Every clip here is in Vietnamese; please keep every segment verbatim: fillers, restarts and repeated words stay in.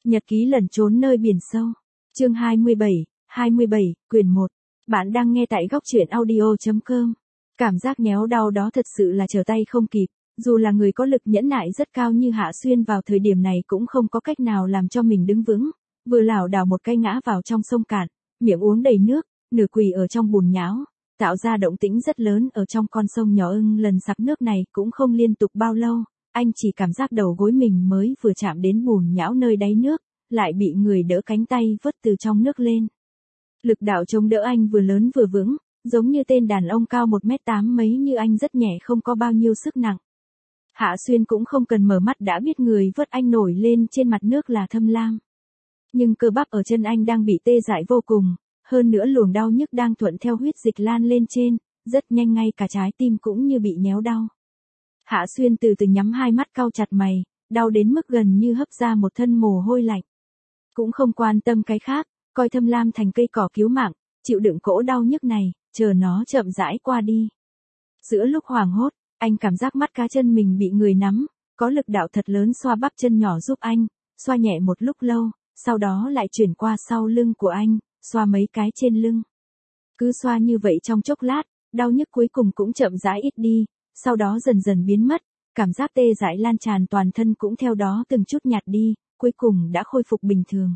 Nhật ký lẩn trốn nơi biển sâu. Chương hai mươi bảy, hai mươi bảy, quyển một. Bạn đang nghe tại góc truyện audio chấm com. Cảm giác nhéo đau đó thật sự là trở tay không kịp, dù là người có lực nhẫn nại rất cao như Hạ Xuyên vào thời điểm này cũng không có cách nào làm cho mình đứng vững, vừa lảo đảo một cái ngã vào trong sông cạn, miệng uống đầy nước, nửa quỳ ở trong bùn nhão, tạo ra động tĩnh rất lớn ở trong con sông nhỏ ưng. Lần sặc nước này cũng không liên tục bao lâu, anh chỉ cảm giác đầu gối mình mới vừa chạm đến bùn nhão nơi đáy nước, lại bị người đỡ cánh tay vớt từ trong nước lên. Lực đạo chống đỡ anh vừa lớn vừa vững, giống như tên đàn ông cao một mét tám mấy như anh rất nhẹ không có bao nhiêu sức nặng. Hạ Xuyên cũng không cần mở mắt đã biết người vớt anh nổi lên trên mặt nước là Thâm Lam. Nhưng cơ bắp ở chân anh đang bị tê dại vô cùng, hơn nữa luồng đau nhức đang thuận theo huyết dịch lan lên trên, rất nhanh ngay cả trái tim cũng như bị nhéo đau. Hạ Xuyên từ từ nhắm hai mắt cau chặt mày, đau đến mức gần như hấp ra một thân mồ hôi lạnh. Cũng không quan tâm cái khác, coi Thâm Lam thành cây cỏ cứu mạng, chịu đựng cỗ đau nhức này, chờ nó chậm rãi qua đi. Giữa lúc hoảng hốt, anh cảm giác mắt cá chân mình bị người nắm, có lực đạo thật lớn xoa bắp chân nhỏ giúp anh, xoa nhẹ một lúc lâu, sau đó lại chuyển qua sau lưng của anh, xoa mấy cái trên lưng. Cứ xoa như vậy trong chốc lát, đau nhức cuối cùng cũng chậm rãi ít đi, sau đó dần dần biến mất, cảm giác tê dại lan tràn toàn thân cũng theo đó từng chút nhạt đi, cuối cùng đã khôi phục bình thường.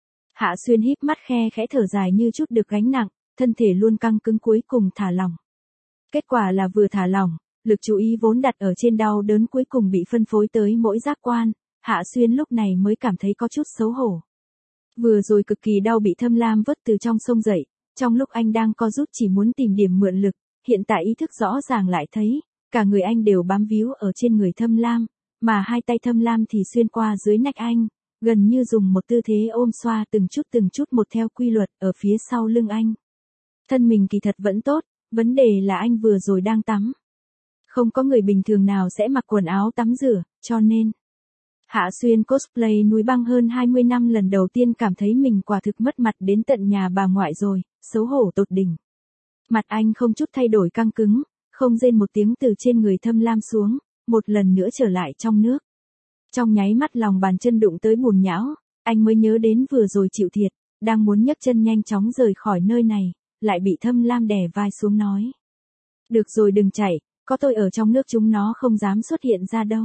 Hạ Xuyên híp mắt khe khẽ thở dài như chút được gánh nặng, thân thể luôn căng cứng cuối cùng thả lỏng. Kết quả là vừa thả lỏng, lực chú ý vốn đặt ở trên đau đớn cuối cùng bị phân phối tới mỗi giác quan, Hạ Xuyên lúc này mới cảm thấy có chút xấu hổ. Vừa rồi cực kỳ đau bị Thâm Lam vớt từ trong sông dậy, trong lúc anh đang co rút chỉ muốn tìm điểm mượn lực, hiện tại ý thức rõ ràng lại thấy, cả người anh đều bám víu ở trên người Thâm Lam, mà hai tay Thâm Lam thì xuyên qua dưới nách anh, gần như dùng một tư thế ôm xoa từng chút từng chút một theo quy luật ở phía sau lưng anh. Thân mình kỳ thật vẫn tốt, vấn đề là anh vừa rồi đang tắm. Không có người bình thường nào sẽ mặc quần áo tắm rửa, cho nên Hạ Xuyên cosplay núi băng hơn hai mươi năm lần đầu tiên cảm thấy mình quả thực mất mặt đến tận nhà bà ngoại rồi, xấu hổ tột đỉnh. Mặt anh không chút thay đổi căng cứng, không rên một tiếng từ trên người Thâm Lam xuống, một lần nữa trở lại trong nước. Trong nháy mắt lòng bàn chân đụng tới bùn nhão, anh mới nhớ đến vừa rồi chịu thiệt, đang muốn nhấc chân nhanh chóng rời khỏi nơi này, lại bị Thâm Lam đè vai xuống nói. Được rồi đừng chạy, có tôi ở trong nước chúng nó không dám xuất hiện ra đâu.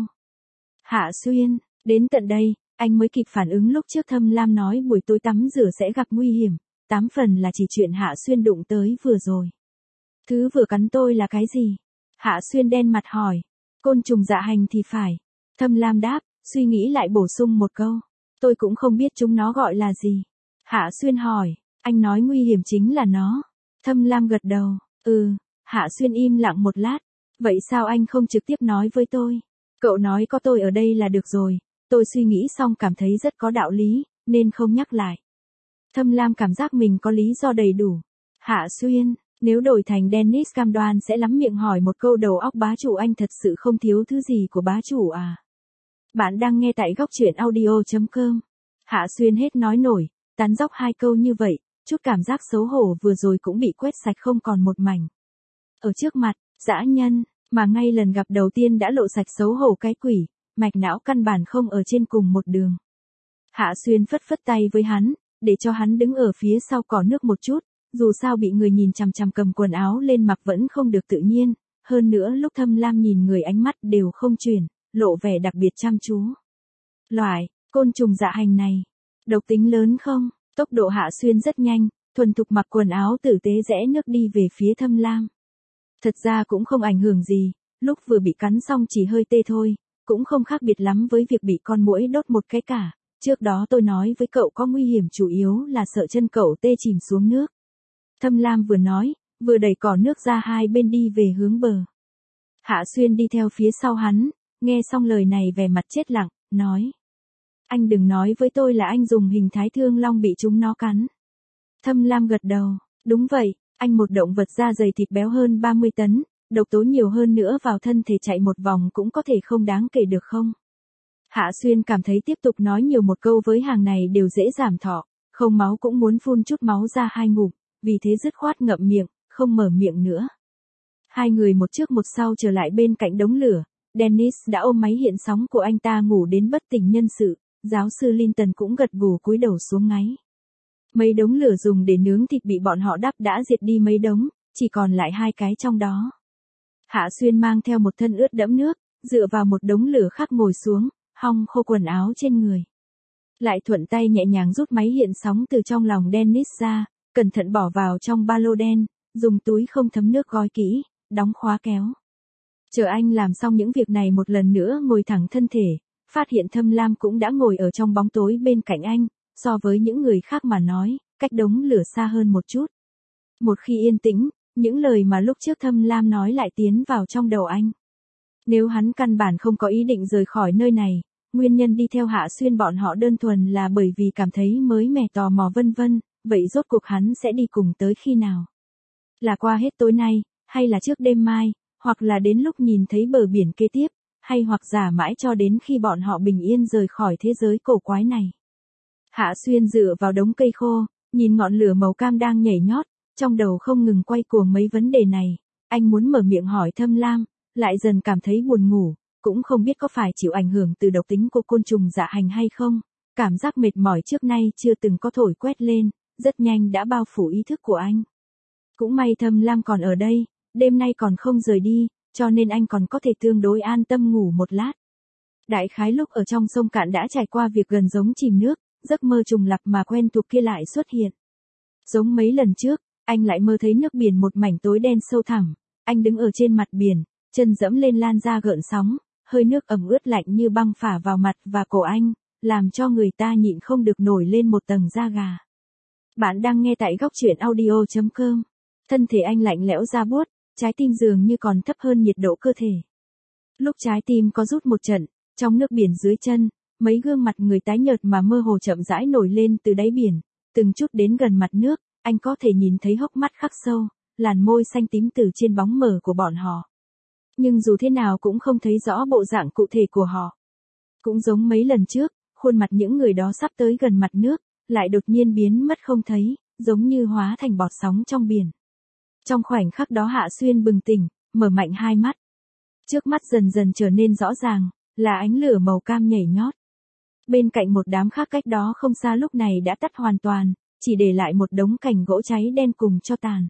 Hạ Xuyên, đến tận đây, anh mới kịp phản ứng lúc trước Thâm Lam nói buổi tối tắm rửa sẽ gặp nguy hiểm, tám phần là chỉ chuyện Hạ Xuyên đụng tới vừa rồi. Thứ vừa cắn tôi là cái gì? Hạ Xuyên đen mặt hỏi. Côn trùng dạ hành thì phải. Thâm Lam đáp, suy nghĩ lại bổ sung một câu. Tôi cũng không biết chúng nó gọi là gì. Hạ Xuyên hỏi, anh nói nguy hiểm chính là nó. Thâm Lam gật đầu, ừ. Hạ Xuyên im lặng một lát. Vậy sao anh không trực tiếp nói với tôi? Cậu nói có tôi ở đây là được rồi. Tôi suy nghĩ xong cảm thấy rất có đạo lý, nên không nhắc lại. Thâm Lam cảm giác mình có lý do đầy đủ. Hạ Xuyên, nếu đổi thành Dennis cam đoan sẽ lắm miệng hỏi một câu đầu óc bá chủ anh thật sự không thiếu thứ gì của bá chủ à? Bạn đang nghe tại góc truyện audio chấm com. Hạ Xuyên hết nói nổi, tán dóc hai câu như vậy, chút cảm giác xấu hổ vừa rồi cũng bị quét sạch không còn một mảnh. Ở trước mặt, dã nhân, mà ngay lần gặp đầu tiên đã lộ sạch xấu hổ cái quỷ, mạch não căn bản không ở trên cùng một đường. Hạ Xuyên phất phất tay với hắn, để cho hắn đứng ở phía sau cỏ nước một chút, dù sao bị người nhìn chằm chằm cầm quần áo lên mặc vẫn không được tự nhiên, hơn nữa lúc Thâm Lam nhìn người ánh mắt đều không chuyển, lộ vẻ đặc biệt chăm chú. Loại, côn trùng dạ hành này, độc tính lớn không? Tốc độ Hạ Xuyên rất nhanh, thuần thục mặc quần áo tử tế rẽ nước đi về phía Thâm Lam. Thật ra cũng không ảnh hưởng gì, lúc vừa bị cắn xong chỉ hơi tê thôi, cũng không khác biệt lắm với việc bị con muỗi đốt một cái cả. Trước đó tôi nói với cậu có nguy hiểm chủ yếu là sợ chân cậu tê chìm xuống nước. Thâm Lam vừa nói, vừa đẩy cỏ nước ra hai bên đi về hướng bờ. Hạ Xuyên đi theo phía sau hắn, nghe xong lời này vẻ mặt chết lặng, nói. Anh đừng nói với tôi là anh dùng hình thái thương long bị chúng nó cắn. Thâm Lam gật đầu, đúng vậy, anh một động vật da dày thịt béo hơn ba mươi tấn, độc tố nhiều hơn nữa vào thân thể chạy một vòng cũng có thể không đáng kể được không? Hạ Xuyên cảm thấy tiếp tục nói nhiều một câu với hàng này đều dễ giảm thọ, không máu cũng muốn phun chút máu ra hai ngụm, vì thế dứt khoát ngậm miệng, không mở miệng nữa. Hai người một trước một sau trở lại bên cạnh đống lửa, Dennis đã ôm máy hiện sóng của anh ta ngủ đến bất tỉnh nhân sự, giáo sư Linton cũng gật gù cúi đầu xuống ngáy. Mấy đống lửa dùng để nướng thịt bị bọn họ đắp đã diệt đi mấy đống, chỉ còn lại hai cái trong đó. Hạ Xuyên mang theo một thân ướt đẫm nước, dựa vào một đống lửa khác ngồi xuống, hong khô quần áo trên người. Lại thuận tay nhẹ nhàng rút máy hiện sóng từ trong lòng Dennis ra, cẩn thận bỏ vào trong ba lô đen, dùng túi không thấm nước gói kỹ, đóng khóa kéo. Chờ anh làm xong những việc này một lần nữa ngồi thẳng thân thể, phát hiện Thâm Lam cũng đã ngồi ở trong bóng tối bên cạnh anh, so với những người khác mà nói, cách đống lửa xa hơn một chút. Một khi yên tĩnh, những lời mà lúc trước Thâm Lam nói lại tiến vào trong đầu anh. Nếu hắn căn bản không có ý định rời khỏi nơi này, nguyên nhân đi theo Hạ Xuyên bọn họ đơn thuần là bởi vì cảm thấy mới mẻ tò mò vân vân, vậy rốt cuộc hắn sẽ đi cùng tới khi nào? Là qua hết tối nay, hay là trước đêm mai, hoặc là đến lúc nhìn thấy bờ biển kế tiếp, hay hoặc giả mãi cho đến khi bọn họ bình yên rời khỏi thế giới cổ quái này. Hạ Xuyên dựa vào đống cây khô, nhìn ngọn lửa màu cam đang nhảy nhót, trong đầu không ngừng quay cuồng mấy vấn đề này, anh muốn mở miệng hỏi Thâm Lam, lại dần cảm thấy buồn ngủ, cũng không biết có phải chịu ảnh hưởng từ độc tính của côn trùng dạ hành hay không, cảm giác mệt mỏi trước nay chưa từng có thổi quét lên, rất nhanh đã bao phủ ý thức của anh. Cũng may Thâm Lam còn ở đây, đêm nay còn không rời đi, cho nên anh còn có thể tương đối an tâm ngủ một lát. Đại khái lúc ở trong sông cạn đã trải qua việc gần giống chìm nước, giấc mơ trùng lặp mà quen thuộc kia lại xuất hiện. Giống mấy lần trước, anh lại mơ thấy nước biển một mảnh tối đen sâu thẳm, anh đứng ở trên mặt biển, chân dẫm lên lan ra gợn sóng, hơi nước ẩm ướt lạnh như băng phả vào mặt và cổ anh, làm cho người ta nhịn không được nổi lên một tầng da gà. Bạn đang nghe tại góc truyện audio chấm com. Thân thể anh lạnh lẽo da buốt, trái tim dường như còn thấp hơn nhiệt độ cơ thể. Lúc trái tim có rút một trận, trong nước biển dưới chân, mấy gương mặt người tái nhợt mà mơ hồ chậm rãi nổi lên từ đáy biển, từng chút đến gần mặt nước, anh có thể nhìn thấy hốc mắt khắc sâu, làn môi xanh tím từ trên bóng mờ của bọn họ. Nhưng dù thế nào cũng không thấy rõ bộ dạng cụ thể của họ. Cũng giống mấy lần trước, khuôn mặt những người đó sắp tới gần mặt nước, lại đột nhiên biến mất không thấy, giống như hóa thành bọt sóng trong biển. Trong khoảnh khắc đó Hạ Xuyên bừng tỉnh, mở mạnh hai mắt. Trước mắt dần dần trở nên rõ ràng, là ánh lửa màu cam nhảy nhót. Bên cạnh một đám khác cách đó không xa lúc này đã tắt hoàn toàn, chỉ để lại một đống cành gỗ cháy đen cùng cho tàn.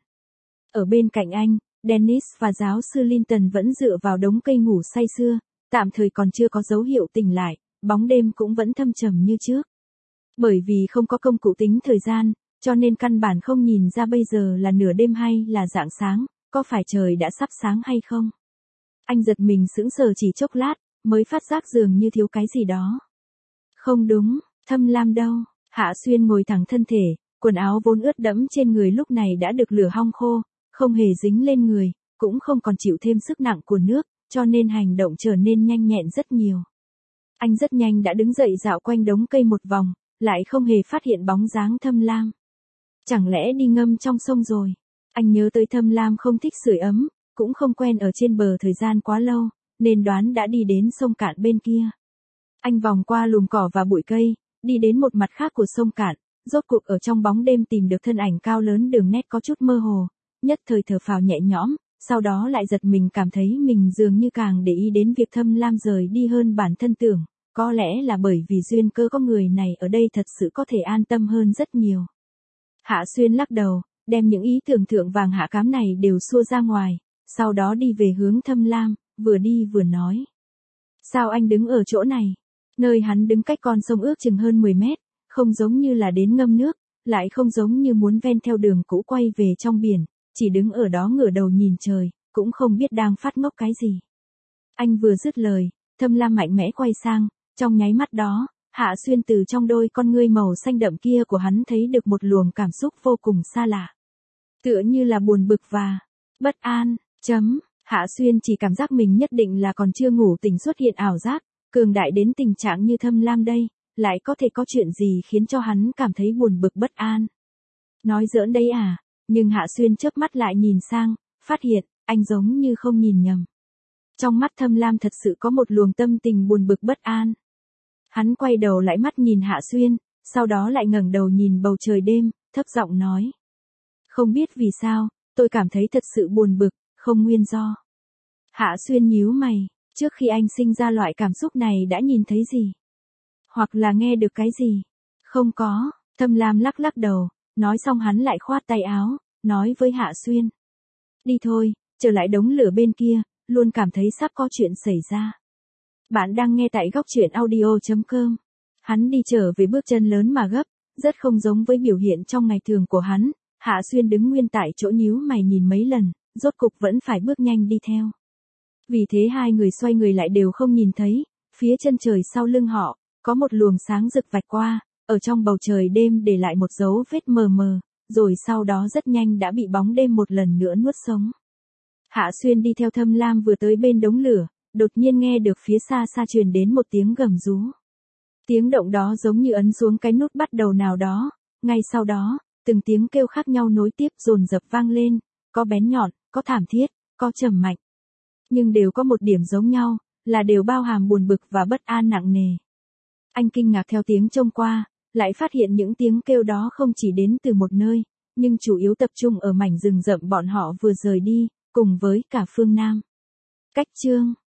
Ở bên cạnh anh, Dennis và giáo sư Linton vẫn dựa vào đống cây ngủ say sưa, tạm thời còn chưa có dấu hiệu tỉnh lại, bóng đêm cũng vẫn thâm trầm như trước. Bởi vì không có công cụ tính thời gian, cho nên căn bản không nhìn ra bây giờ là nửa đêm hay là rạng sáng, có phải trời đã sắp sáng hay không. Anh giật mình sững sờ chỉ chốc lát, mới phát giác dường như thiếu cái gì đó. Không đúng, Thâm Lam đâu? Hạ Xuyên ngồi thẳng thân thể, quần áo vốn ướt đẫm trên người lúc này đã được lửa hong khô, không hề dính lên người, cũng không còn chịu thêm sức nặng của nước, cho nên hành động trở nên nhanh nhẹn rất nhiều. Anh rất nhanh đã đứng dậy dạo quanh đống cây một vòng, lại không hề phát hiện bóng dáng Thâm Lam. Chẳng lẽ đi ngâm trong sông rồi? Anh nhớ tới Thâm Lam không thích sưởi ấm, cũng không quen ở trên bờ thời gian quá lâu, nên đoán đã đi đến sông cạn bên kia. Anh vòng qua lùm cỏ và bụi cây, đi đến một mặt khác của sông cạn, rốt cuộc ở trong bóng đêm tìm được thân ảnh cao lớn đường nét có chút mơ hồ, nhất thời thở phào nhẹ nhõm, sau đó lại giật mình cảm thấy mình dường như càng để ý đến việc Thâm Lam rời đi hơn bản thân tưởng, có lẽ là bởi vì duyên cơ có người này ở đây thật sự có thể an tâm hơn rất nhiều. Hạ Xuyên lắc đầu, đem những ý tưởng thượng vàng hạ cám này đều xua ra ngoài, sau đó đi về hướng Thâm Lam, vừa đi vừa nói. Sao anh đứng ở chỗ này? Nơi hắn đứng cách con sông ước chừng hơn mười mét, không giống như là đến ngâm nước, lại không giống như muốn ven theo đường cũ quay về trong biển, chỉ đứng ở đó ngửa đầu nhìn trời, cũng không biết đang phát ngốc cái gì. Anh vừa dứt lời, Thâm Lam mạnh mẽ quay sang, trong nháy mắt đó, Hạ Xuyên từ trong đôi con ngươi màu xanh đậm kia của hắn thấy được một luồng cảm xúc vô cùng xa lạ. Tựa như là buồn bực và bất an, chấm, Hạ Xuyên chỉ cảm giác mình nhất định là còn chưa ngủ tỉnh xuất hiện ảo giác, cường đại đến tình trạng như Thâm Lam đây, lại có thể có chuyện gì khiến cho hắn cảm thấy buồn bực bất an. Nói giỡn đấy à, nhưng Hạ Xuyên chớp mắt lại nhìn sang, phát hiện, anh giống như không nhìn nhầm. Trong mắt Thâm Lam thật sự có một luồng tâm tình buồn bực bất an. Hắn quay đầu lại mắt nhìn Hạ Xuyên, sau đó lại ngẩng đầu nhìn bầu trời đêm, thấp giọng nói. Không biết vì sao, tôi cảm thấy thật sự buồn bực, không nguyên do. Hạ Xuyên nhíu mày, trước khi anh sinh ra loại cảm xúc này đã nhìn thấy gì? Hoặc là nghe được cái gì? Không có, Thâm Lam lắc lắc đầu, nói xong hắn lại khoát tay áo, nói với Hạ Xuyên. Đi thôi, trở lại đống lửa bên kia, luôn cảm thấy sắp có chuyện xảy ra. Bạn đang nghe tại góc truyện audio chấm com. Hắn đi trở về bước chân lớn mà gấp, rất không giống với biểu hiện trong ngày thường của hắn. Hạ Xuyên đứng nguyên tại chỗ nhíu mày nhìn mấy lần, rốt cục vẫn phải bước nhanh đi theo. Vì thế hai người xoay người lại đều không nhìn thấy, phía chân trời sau lưng họ, có một luồng sáng rực vạch qua, ở trong bầu trời đêm để lại một dấu vết mờ mờ, rồi sau đó rất nhanh đã bị bóng đêm một lần nữa nuốt sống. Hạ Xuyên đi theo Thâm Lam vừa tới bên đống lửa, đột nhiên nghe được phía xa xa truyền đến một tiếng gầm rú. Tiếng động đó giống như ấn xuống cái nút bắt đầu nào đó, ngay sau đó, từng tiếng kêu khác nhau nối tiếp dồn dập vang lên, có bén nhọn, có thảm thiết, có trầm mạnh. Nhưng đều có một điểm giống nhau, là đều bao hàm buồn bực và bất an nặng nề. Anh kinh ngạc theo tiếng trông qua, lại phát hiện những tiếng kêu đó không chỉ đến từ một nơi, nhưng chủ yếu tập trung ở mảnh rừng rậm bọn họ vừa rời đi, cùng với cả phương Nam. Cách chương